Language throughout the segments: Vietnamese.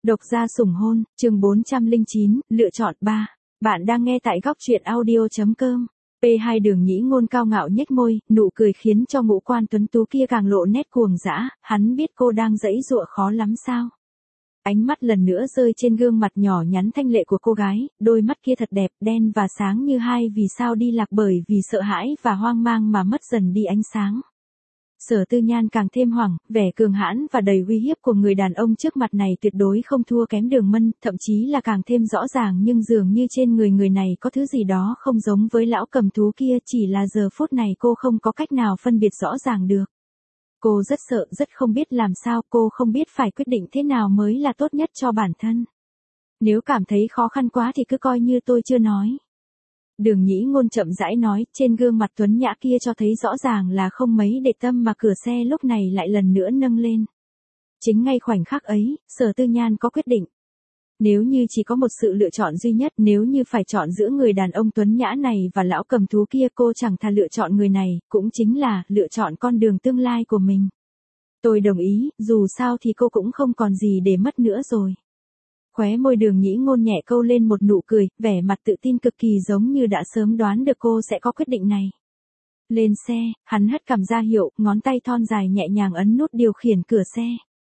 Độc gia sủng hôn, chương 409, lựa chọn 3. Bạn đang nghe tại góc truyện audio.com. P2 Đường Nhĩ Ngôn cao ngạo nhếch môi, nụ cười khiến cho ngũ quan tuấn tú kia càng lộ nét cuồng dã, hắn biết cô đang giãy giụa khó lắm sao. Ánh mắt lần nữa rơi trên gương mặt nhỏ nhắn thanh lệ của cô gái, đôi mắt kia thật đẹp, đen và sáng như hai vì sao đi lạc bởi vì sợ hãi và hoang mang mà mất dần đi ánh sáng. Sở Tư Nhan càng thêm hoảng, vẻ cường hãn và đầy uy hiếp của người đàn ông trước mặt này tuyệt đối không thua kém Đường Mân, thậm chí là càng thêm rõ ràng nhưng dường như trên người này có thứ gì đó không giống với lão cầm thú kia, chỉ là giờ phút này cô không có cách nào phân biệt rõ ràng được. Cô rất sợ, rất không biết làm sao, cô không biết phải quyết định thế nào mới là tốt nhất cho bản thân. Nếu cảm thấy khó khăn quá thì cứ coi như tôi chưa nói. Đường Nhĩ Ngôn chậm rãi nói, trên gương mặt tuấn nhã kia cho thấy rõ ràng là không mấy để tâm mà cửa xe lúc này lại lần nữa nâng lên. Chính ngay khoảnh khắc ấy, Sở Tư Nhan có quyết định. Nếu như chỉ có một sự lựa chọn duy nhất, nếu như phải chọn giữa người đàn ông tuấn nhã này và lão cầm thú kia, cô chẳng thà lựa chọn người này, cũng chính là lựa chọn con đường tương lai của mình. Tôi đồng ý, dù sao thì cô cũng không còn gì để mất nữa rồi. Khóe môi Đường Nhĩ Ngôn nhẹ câu lên một nụ cười, vẻ mặt tự tin cực kỳ giống như đã sớm đoán được cô sẽ có quyết định này. Lên xe, hắn hất cằm ra hiệu, ngón tay thon dài nhẹ nhàng ấn nút điều khiển cửa xe.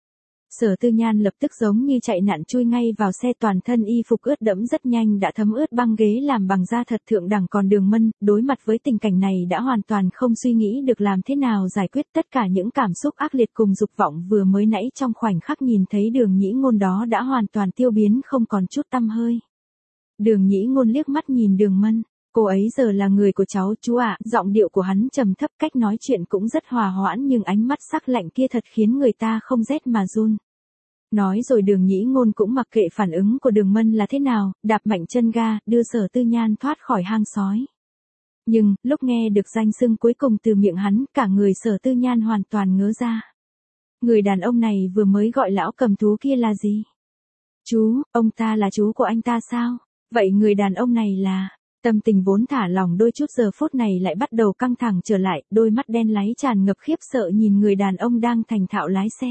Sở Tư Nhan lập tức giống như chạy nạn chui ngay vào xe, toàn thân y phục ướt đẫm rất nhanh đã thấm ướt băng ghế làm bằng da thật thượng đẳng, còn Đường Mân, đối mặt với tình cảnh này đã hoàn toàn không suy nghĩ được làm thế nào giải quyết tất cả những cảm xúc ác liệt cùng dục vọng vừa mới nãy trong khoảnh khắc nhìn thấy Đường Nhĩ Ngôn đó đã hoàn toàn tiêu biến không còn chút tăm hơi. Đường Nhĩ Ngôn liếc mắt nhìn Đường Mân. Cô ấy giờ là người của cháu chú ạ, giọng điệu của hắn trầm thấp, cách nói chuyện cũng rất hòa hoãn nhưng ánh mắt sắc lạnh kia thật khiến người ta không rét mà run. Nói rồi Đường Nhĩ Ngôn cũng mặc kệ phản ứng của Đường Mân là thế nào, đạp mạnh chân ga, đưa Sở Tư Nhan thoát khỏi hang sói. Nhưng, lúc nghe được danh xưng cuối cùng từ miệng hắn, cả người Sở Tư Nhan hoàn toàn ngớ ra. Người đàn ông này vừa mới gọi lão cầm thú kia là gì? Chú, ông ta là chú của anh ta sao? Vậy người đàn ông này là... Tâm tình vốn thả lỏng đôi chút giờ phút này lại bắt đầu căng thẳng trở lại, đôi mắt đen láy tràn ngập khiếp sợ nhìn người đàn ông đang thành thạo lái xe.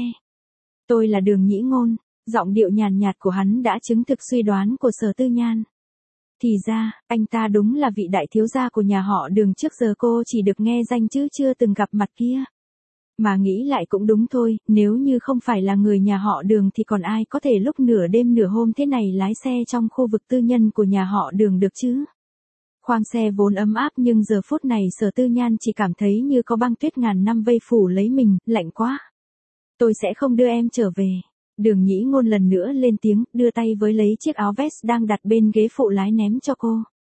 Tôi là Đường Nhĩ Ngôn, giọng điệu nhàn nhạt của hắn đã chứng thực suy đoán của Sở Tư Nhan. Thì ra, anh ta đúng là vị đại thiếu gia của nhà họ Đường trước giờ cô chỉ được nghe danh chứ chưa từng gặp mặt kia. Mà nghĩ lại cũng đúng thôi, nếu như không phải là người nhà họ Đường thì còn ai có thể lúc nửa đêm nửa hôm thế này lái xe trong khu vực tư nhân của nhà họ Đường được chứ? Khoang xe vốn ấm áp nhưng giờ phút này Sở Tư Nhan chỉ cảm thấy như có băng tuyết ngàn năm vây phủ lấy mình, lạnh quá. Tôi sẽ không đưa em trở về. Đường Nhĩ Ngôn lần nữa lên tiếng, đưa tay với lấy chiếc áo vest đang đặt bên ghế phụ lái ném cho cô.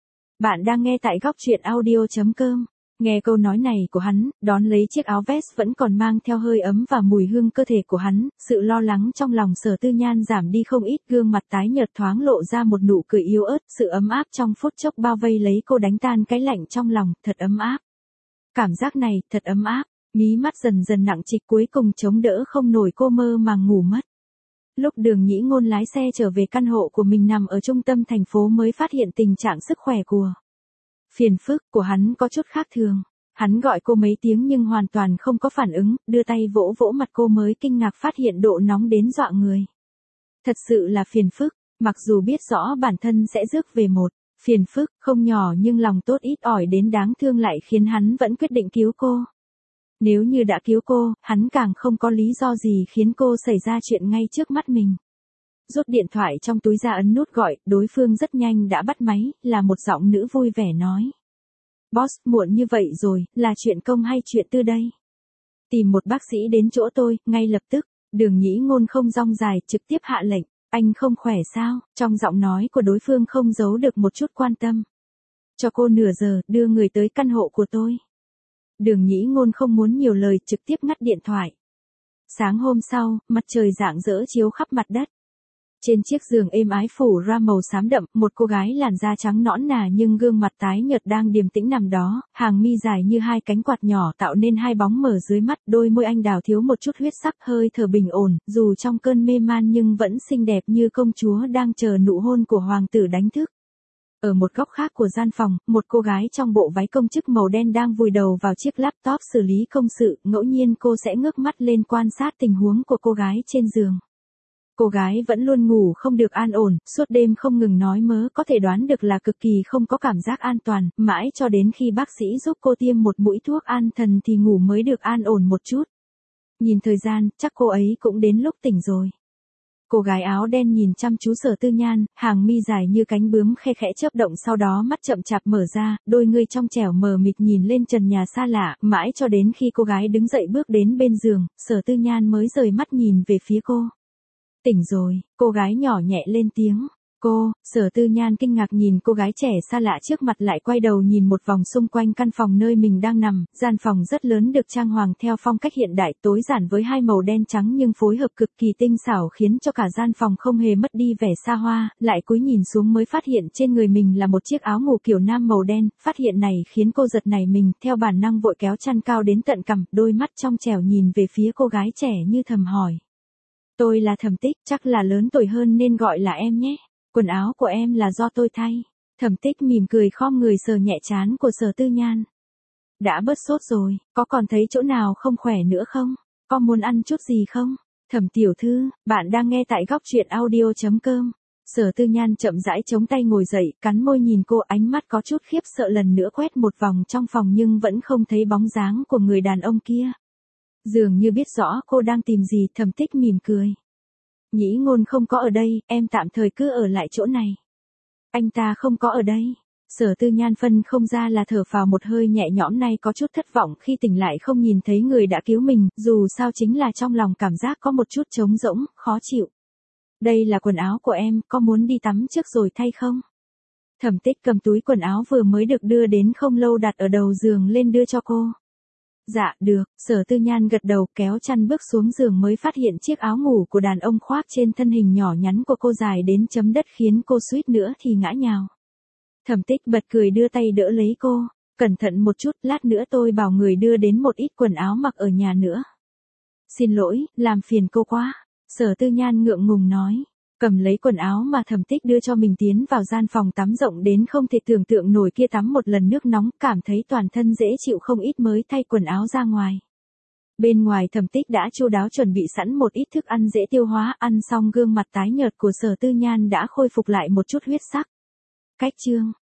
Bạn đang nghe tại góc truyện audio.com. Nghe câu nói này của hắn, đón lấy chiếc áo vest vẫn còn mang theo hơi ấm và mùi hương cơ thể của hắn, sự lo lắng trong lòng Sở Tư Nhan giảm đi không ít, gương mặt tái nhợt thoáng lộ ra một nụ cười yếu ớt, sự ấm áp trong phút chốc bao vây lấy cô đánh tan cái lạnh trong lòng, thật ấm áp. Cảm giác này, thật ấm áp, mí mắt dần dần nặng trịch cuối cùng chống đỡ không nổi cô mơ màng ngủ mất. Lúc Đường Nhĩ Ngôn lái xe trở về căn hộ của mình nằm ở trung tâm thành phố mới phát hiện tình trạng sức khỏe của phiền phức của hắn có chút khác thường. Hắn gọi cô mấy tiếng nhưng hoàn toàn không có phản ứng, đưa tay vỗ vỗ mặt cô mới kinh ngạc phát hiện độ nóng đến dọa người. Thật sự là phiền phức, mặc dù biết rõ bản thân sẽ rước về một phiền phức không nhỏ nhưng lòng tốt ít ỏi đến đáng thương lại khiến hắn vẫn quyết định cứu cô. Nếu như đã cứu cô, hắn càng không có lý do gì khiến cô xảy ra chuyện ngay trước mắt mình. Rút điện thoại trong túi ra ấn nút gọi, đối phương rất nhanh đã bắt máy, là một giọng nữ vui vẻ nói. Boss, muộn như vậy rồi, là chuyện công hay chuyện tư đây? Tìm một bác sĩ đến chỗ tôi, ngay lập tức. Đường Nhĩ Ngôn không rong dài, trực tiếp hạ lệnh. Anh không khỏe sao? Trong giọng nói của đối phương không giấu được một chút quan tâm. Cho cô nửa giờ, đưa người tới căn hộ của tôi. Đường Nhĩ Ngôn không muốn nhiều lời, trực tiếp ngắt điện thoại. Sáng hôm sau, mặt trời rạng rỡ chiếu khắp mặt đất. Trên chiếc giường êm ái phủ ra màu xám đậm, một cô gái làn da trắng nõn nà nhưng gương mặt tái nhợt đang điềm tĩnh nằm đó, hàng mi dài như hai cánh quạt nhỏ tạo nên hai bóng mờ dưới mắt, đôi môi anh đào thiếu một chút huyết sắc, hơi thở bình ổn, dù trong cơn mê man nhưng vẫn xinh đẹp như công chúa đang chờ nụ hôn của hoàng tử đánh thức. Ở một góc khác của gian phòng, một cô gái trong bộ váy công chức màu đen đang vùi đầu vào chiếc laptop xử lý công sự, ngẫu nhiên cô sẽ ngước mắt lên quan sát tình huống của cô gái trên giường. Cô gái vẫn luôn ngủ không được an ổn, suốt đêm không ngừng nói mớ, có thể đoán được là cực kỳ không có cảm giác an toàn, mãi cho đến khi bác sĩ giúp cô tiêm một mũi thuốc an thần thì ngủ mới được an ổn một chút. Nhìn thời gian, chắc cô ấy cũng đến lúc tỉnh rồi. Cô gái áo đen nhìn chăm chú Sở Tư Nhan, hàng mi dài như cánh bướm khe khẽ chớp động, sau đó mắt chậm chạp mở ra, đôi ngươi trong trẻo mờ mịt nhìn lên trần nhà xa lạ, mãi cho đến khi cô gái đứng dậy bước đến bên giường, Sở Tư Nhan mới rời mắt nhìn về phía cô. Tỉnh rồi, cô gái nhỏ nhẹ lên tiếng. Cô, Sở Tư Nhan kinh ngạc nhìn cô gái trẻ xa lạ trước mặt, lại quay đầu nhìn một vòng xung quanh căn phòng nơi mình đang nằm, gian phòng rất lớn được trang hoàng theo phong cách hiện đại, tối giản với hai màu đen trắng nhưng phối hợp cực kỳ tinh xảo khiến cho cả gian phòng không hề mất đi vẻ xa hoa, lại cúi nhìn xuống mới phát hiện trên người mình là một chiếc áo ngủ kiểu nam màu đen, phát hiện này khiến cô giật nảy mình, theo bản năng vội kéo chăn cao đến tận cằm, đôi mắt trong trẻo nhìn về phía cô gái trẻ như thầm hỏi. Tôi là Thẩm Tích, chắc là lớn tuổi hơn nên gọi là em nhé. Quần áo của em là do tôi thay. Thẩm Tích mỉm cười khom người sờ nhẹ trán của Sở Tư Nhan. Đã bớt sốt rồi, có còn thấy chỗ nào không khỏe nữa không? Có muốn ăn chút gì không? Thẩm tiểu thư, bạn đang nghe tại góc truyện audio.com. Sở Tư Nhan chậm rãi chống tay ngồi dậy, cắn môi nhìn cô, ánh mắt có chút khiếp sợ lần nữa quét một vòng trong phòng nhưng vẫn không thấy bóng dáng của người đàn ông kia. Dường như biết rõ cô đang tìm gì, Thẩm Tích mỉm cười. Nhĩ Ngôn không có ở đây, em tạm thời cứ ở lại chỗ này. Anh ta không có ở đây. Sở Tư Nhan phân không ra là thở phào một hơi nhẹ nhõm, nay có chút thất vọng khi tỉnh lại không nhìn thấy người đã cứu mình, dù sao chính là trong lòng cảm giác có một chút trống rỗng, khó chịu. Đây là quần áo của em, có muốn đi tắm trước rồi thay không? Thẩm Tích cầm túi quần áo vừa mới được đưa đến không lâu đặt ở đầu giường lên đưa cho cô. Dạ, được, Sở Tư Nhan gật đầu, kéo chăn bước xuống giường mới phát hiện chiếc áo ngủ của đàn ông khoác trên thân hình nhỏ nhắn của cô dài đến chấm đất khiến cô suýt nữa thì ngã nhào. Thẩm Tích bật cười đưa tay đỡ lấy cô, cẩn thận một chút, lát nữa tôi bảo người đưa đến một ít quần áo mặc ở nhà nữa. Xin lỗi, làm phiền cô quá, Sở Tư Nhan ngượng ngùng nói. Cầm lấy quần áo mà Thẩm Tích đưa cho mình tiến vào gian phòng tắm rộng đến không thể tưởng tượng nổi kia, tắm một lần nước nóng, cảm thấy toàn thân dễ chịu không ít mới thay quần áo ra ngoài. Bên ngoài Thẩm Tích đã chu đáo chuẩn bị sẵn một ít thức ăn dễ tiêu hóa, ăn xong gương mặt tái nhợt của Sở Tư Nhan đã khôi phục lại một chút huyết sắc. Cách chương